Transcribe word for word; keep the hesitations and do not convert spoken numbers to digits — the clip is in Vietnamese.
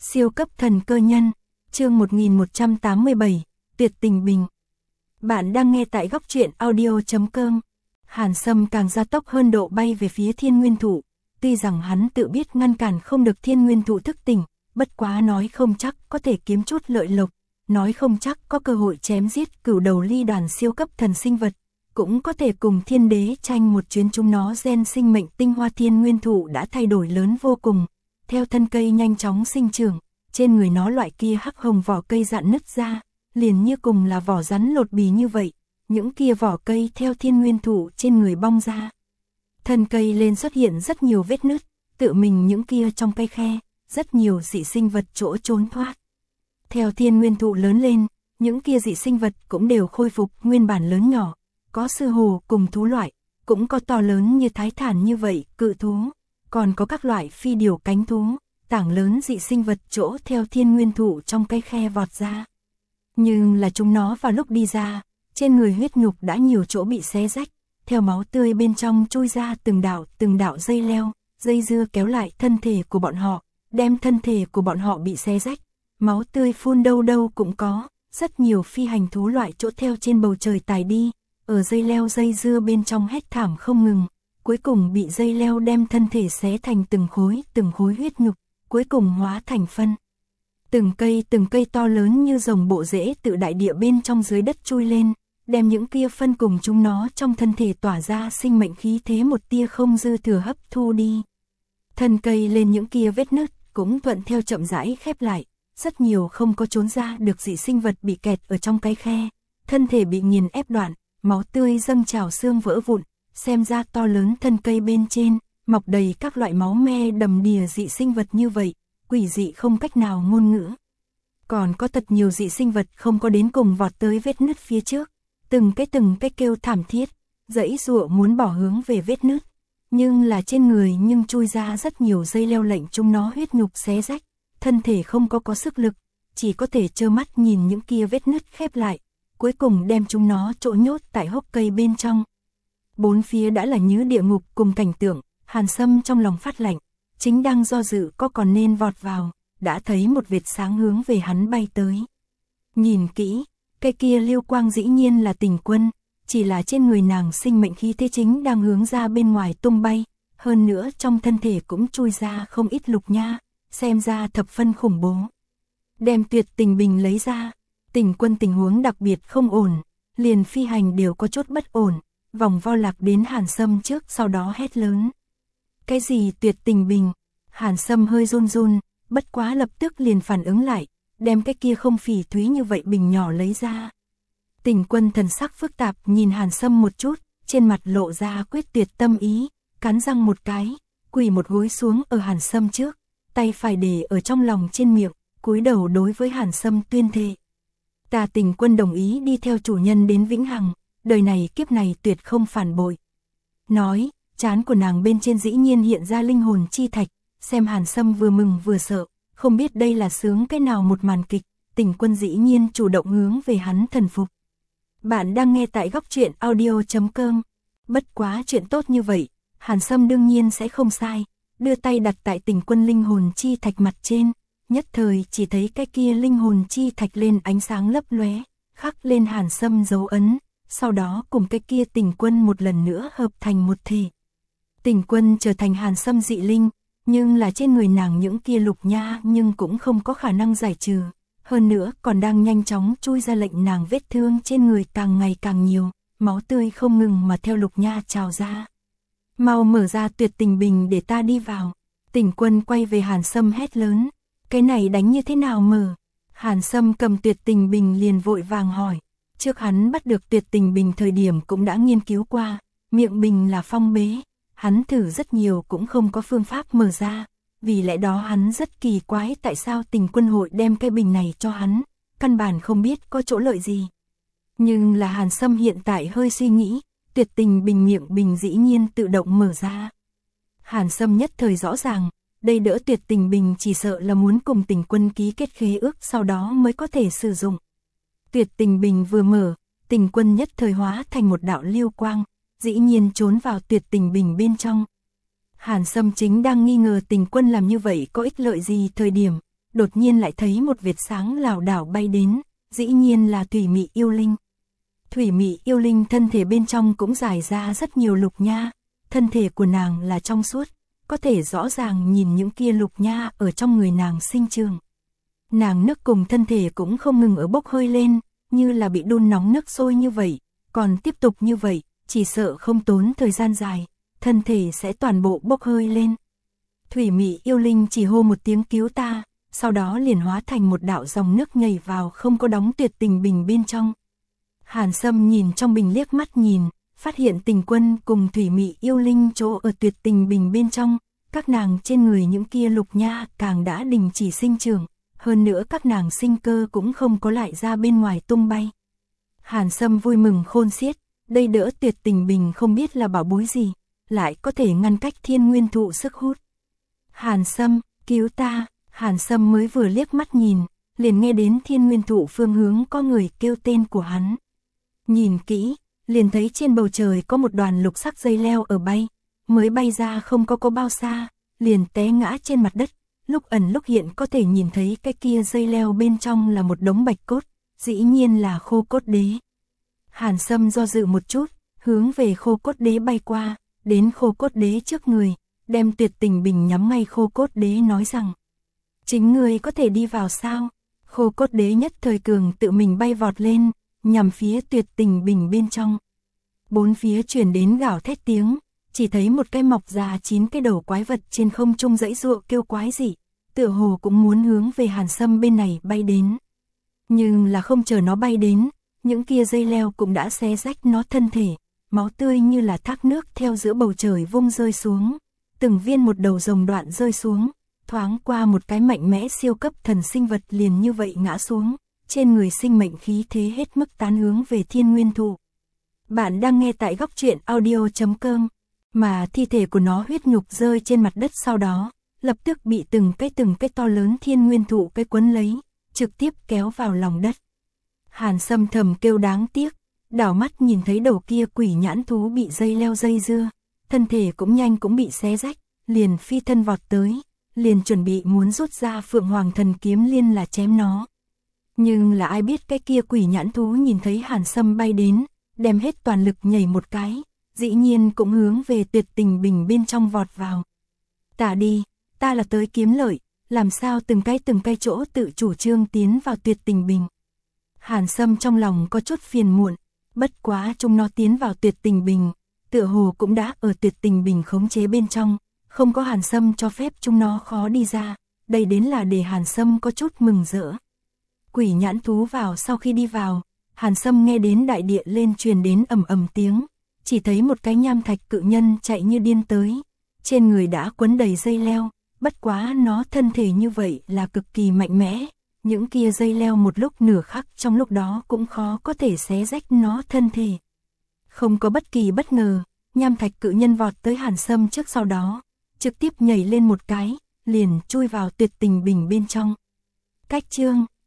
Siêu cấp thần cơ nhân, chương một nghìn một trăm tám mươi bảy, tuyệt tình bình. Bạn đang nghe tại góc truyện audio chấm com. Hàn Sâm càng gia tốc hơn độ bay về phía Thiên Nguyên Thụ, tuy rằng hắn tự biết ngăn cản không được Thiên Nguyên Thụ thức tỉnh, bất quá nói không chắc có thể kiếm chút lợi lộc, nói không chắc có cơ hội chém giết cửu đầu ly đoàn siêu cấp thần sinh vật, cũng có thể cùng thiên đế tranh một chuyến. Chúng nó gen sinh mệnh tinh hoa Thiên Nguyên Thụ đã thay đổi lớn vô cùng, theo thân cây nhanh chóng sinh trưởng, trên người nó loại kia hắc hồng vỏ cây rạn nứt ra, liền như cùng là vỏ rắn lột bì như vậy, những kia vỏ cây theo Thiên Nguyên Thụ trên người bong ra. Thân cây lên xuất hiện rất nhiều vết nứt, tự mình những kia trong cây khe, rất nhiều dị sinh vật chỗ trốn thoát. Theo Thiên Nguyên Thụ lớn lên, những kia dị sinh vật cũng đều khôi phục nguyên bản lớn nhỏ, có sư hồ cùng thú loại, cũng có to lớn như thái thản như vậy cự thú, còn có các loại phi điều cánh thú, tảng lớn dị sinh vật chỗ theo Thiên Nguyên Thụ trong cây khe vọt ra. Nhưng là chúng nó vào lúc đi ra, trên người huyết nhục đã nhiều chỗ bị xé rách, theo máu tươi bên trong chui ra từng đạo từng đạo dây leo, dây dưa kéo lại thân thể của bọn họ, đem thân thể của bọn họ bị xé rách, máu tươi phun đâu đâu cũng có, rất nhiều phi hành thú loại chỗ theo trên bầu trời tài đi, ở dây leo dây dưa bên trong hét thảm không ngừng, cuối cùng bị dây leo đem thân thể xé thành từng khối từng khối huyết nhục, cuối cùng hóa thành phân. Từng cây từng cây to lớn như rồng bộ rễ tự đại địa bên trong dưới đất chui lên, đem những kia phân cùng chúng nó trong thân thể tỏa ra sinh mệnh khí thế một tia không dư thừa hấp thu đi. Thân cây lên những kia vết nứt cũng thuận theo chậm rãi khép lại, rất nhiều không có trốn ra được dị sinh vật bị kẹt ở trong cái khe, thân thể bị nghiền ép đoạn, máu tươi dâng trào xương vỡ vụn, xem ra to lớn thân cây bên trên, mọc đầy các loại máu me đầm đìa dị sinh vật như vậy, quỷ dị không cách nào ngôn ngữ. Còn có thật nhiều dị sinh vật không có đến cùng vọt tới vết nứt phía trước, từng cái từng cái kêu thảm thiết, giãy giụa muốn bỏ hướng về vết nứt, nhưng là trên người nhưng chui ra rất nhiều dây leo lệnh chúng nó huyết nhục xé rách, thân thể không có có sức lực, chỉ có thể trơ mắt nhìn những kia vết nứt khép lại, cuối cùng đem chúng nó trộn nhốt tại hốc cây bên trong. Bốn phía đã là như địa ngục cùng cảnh tượng, Hàn Sâm trong lòng phát lạnh, chính đang do dự có còn nên vọt vào, đã thấy một vệt sáng hướng về hắn bay tới. Nhìn kỹ, cây kia lưu quang dĩ nhiên là Tình Quân, chỉ là trên người nàng sinh mệnh khí thế chính đang hướng ra bên ngoài tung bay, hơn nữa trong thân thể cũng chui ra không ít lục nha, xem ra thập phân khủng bố. Đem tuyệt tình bình lấy ra, Tình Quân tình huống đặc biệt không ổn, liền phi hành đều có chút bất ổn, vòng vo lạc đến Hàn Sâm trước sau đó hét lớn. Cái gì tuyệt tình bình? Hàn Sâm hơi run run, bất quá lập tức liền phản ứng lại, đem cái kia không phỉ thúy như vậy bình nhỏ lấy ra. Tình Quân thần sắc phức tạp nhìn Hàn Sâm một chút, trên mặt lộ ra quyết tuyệt tâm ý, cắn răng một cái, quỳ một gối xuống ở Hàn Sâm trước, tay phải để ở trong lòng trên miệng, cúi đầu đối với Hàn Sâm tuyên thệ. Ta Tình Quân đồng ý đi theo chủ nhân đến vĩnh hằng, đời này kiếp này tuyệt không phản bội. Nói, trán của nàng bên trên dĩ nhiên hiện ra linh hồn chi thạch, xem Hàn Sâm vừa mừng vừa sợ, không biết đây là sướng cái nào một màn kịch, Tình Quân dĩ nhiên chủ động hướng về hắn thần phục. Bạn đang nghe tại góc truyện audio chấm com. Bất quá chuyện tốt như vậy, Hàn Sâm đương nhiên sẽ không sai, đưa tay đặt tại Tình Quân linh hồn chi thạch mặt trên, nhất thời chỉ thấy cái kia linh hồn chi thạch lên ánh sáng lấp lóe, khắc lên Hàn Sâm dấu ấn, sau đó cùng cái kia Tình Quân một lần nữa hợp thành một thể. Tình Quân trở thành Hàn Sâm dị linh, nhưng là trên người nàng những kia lục nha nhưng cũng không có khả năng giải trừ, hơn nữa còn đang nhanh chóng chui ra lệnh nàng vết thương trên người càng ngày càng nhiều, máu tươi không ngừng mà theo lục nha trào ra. Mau mở ra tuyệt tình bình để ta đi vào. Tình Quân quay về Hàn Sâm hét lớn, cái này đánh như thế nào mở? Hàn Sâm cầm tuyệt tình bình liền vội vàng hỏi, trước hắn bắt được tuyệt tình bình thời điểm cũng đã nghiên cứu qua, miệng bình là phong bế. Hắn thử rất nhiều cũng không có phương pháp mở ra, vì lẽ đó hắn rất kỳ quái tại sao Tình Quân hội đem cái bình này cho hắn, căn bản không biết có chỗ lợi gì. Nhưng là Hàn Sâm hiện tại hơi suy nghĩ, tuyệt tình bình miệng bình dĩ nhiên tự động mở ra. Hàn Sâm nhất thời rõ ràng, đây đỡ tuyệt tình bình chỉ sợ là muốn cùng Tình Quân ký kết khế ước sau đó mới có thể sử dụng. Tuyệt tình bình vừa mở, Tình Quân nhất thời hóa thành một đạo lưu quang, dĩ nhiên trốn vào tuyệt tình bình bên trong. Hàn Sâm chính đang nghi ngờ Tình Quân làm như vậy có ích lợi gì thời điểm, đột nhiên lại thấy một vệt sáng lảo đảo bay đến, dĩ nhiên là thủy mị yêu linh. Thủy mị yêu linh thân thể bên trong cũng dài ra rất nhiều lục nha, thân thể của nàng là trong suốt, có thể rõ ràng nhìn những kia lục nha ở trong người nàng sinh trường. Nàng nước cùng thân thể cũng không ngừng ở bốc hơi lên, như là bị đun nóng nước sôi như vậy, còn tiếp tục như vậy, chỉ sợ không tốn thời gian dài, thân thể sẽ toàn bộ bốc hơi lên. Thủy mị yêu linh chỉ hô một tiếng cứu ta, sau đó liền hóa thành một đạo dòng nước nhảy vào không có đóng tuyệt tình bình bên trong. Hàn Sâm nhìn trong bình liếc mắt nhìn, phát hiện Tình Quân cùng thủy mị yêu linh chỗ ở tuyệt tình bình bên trong, các nàng trên người những kia lục nha càng đã đình chỉ sinh trưởng, hơn nữa các nàng sinh cơ cũng không có lại ra bên ngoài tung bay. Hàn Sâm vui mừng khôn xiết, đây đỡ tuyệt tình bình không biết là bảo bối gì, lại có thể ngăn cách thiên nguyên thụ sức hút. Hàn Sâm, cứu ta, Hàn Sâm mới vừa liếc mắt nhìn, liền nghe đến thiên nguyên thụ phương hướng có người kêu tên của hắn. Nhìn kỹ, liền thấy trên bầu trời có một đoàn lục sắc dây leo ở bay, mới bay ra không có có bao xa, liền té ngã trên mặt đất, lúc ẩn lúc hiện có thể nhìn thấy cái kia dây leo bên trong là một đống bạch cốt, dĩ nhiên là khô cốt đế. Hàn Sâm do dự một chút, hướng về khô cốt đế bay qua, đến khô cốt đế trước người, đem tuyệt tình bình nhắm ngay khô cốt đế nói rằng: chính người có thể đi vào sao? Khô cốt đế nhất thời cường tự mình bay vọt lên, nhằm phía tuyệt tình bình bên trong. Bốn phía truyền đến gào thét tiếng, chỉ thấy một cái mọc già chín cái đầu quái vật trên không trung dãy dụa kêu quái dị, tựa hồ cũng muốn hướng về Hàn Sâm bên này bay đến. Nhưng là không chờ nó bay đến, những kia dây leo cũng đã xé rách nó thân thể, máu tươi như là thác nước theo giữa bầu trời vung rơi xuống, từng viên một đầu rồng đoạn rơi xuống, thoáng qua một cái mạnh mẽ siêu cấp thần sinh vật liền như vậy ngã xuống, trên người sinh mệnh khí thế hết mức tán hướng về thiên nguyên thụ. Bạn đang nghe tại góc truyện audio chấm com, mà thi thể của nó huyết nhục rơi trên mặt đất sau đó, lập tức bị từng cái từng cái to lớn thiên nguyên thụ cái quấn lấy, trực tiếp kéo vào lòng đất. Hàn Sâm thầm kêu đáng tiếc, đảo mắt nhìn thấy đầu kia quỷ nhãn thú bị dây leo dây dưa, thân thể cũng nhanh cũng bị xé rách, liền phi thân vọt tới, liền chuẩn bị muốn rút ra Phượng Hoàng Thần Kiếm Liên là chém nó. Nhưng là ai biết cái kia quỷ nhãn thú nhìn thấy Hàn Sâm bay đến, đem hết toàn lực nhảy một cái, dĩ nhiên cũng hướng về tuyệt tình bình bên trong vọt vào. Ta đi, ta là tới kiếm lợi, làm sao từng cái từng cái chỗ tự chủ trương tiến vào tuyệt tình bình. Hàn Sâm trong lòng có chút phiền muộn, bất quá chúng nó tiến vào tuyệt tình bình, tựa hồ cũng đã ở tuyệt tình bình khống chế bên trong, không có Hàn Sâm cho phép chúng nó khó đi ra, đây đến là để Hàn Sâm có chút mừng rỡ. Quỷ nhãn thú vào sau khi đi vào, Hàn Sâm nghe đến đại địa lên truyền đến ầm ầm tiếng, chỉ thấy một cái nham thạch cự nhân chạy như điên tới, trên người đã quấn đầy dây leo, bất quá nó thân thể như vậy là cực kỳ mạnh mẽ, những kia dây leo một lúc nửa khắc trong lúc đó cũng khó có thể xé rách nó thân thể. Không có bất kỳ bất ngờ, nham thạch cự nhân vọt tới Hàn Sâm trước sau đó, trực tiếp nhảy lên một cái, liền chui vào tuyệt tình bình bên trong. Cách chương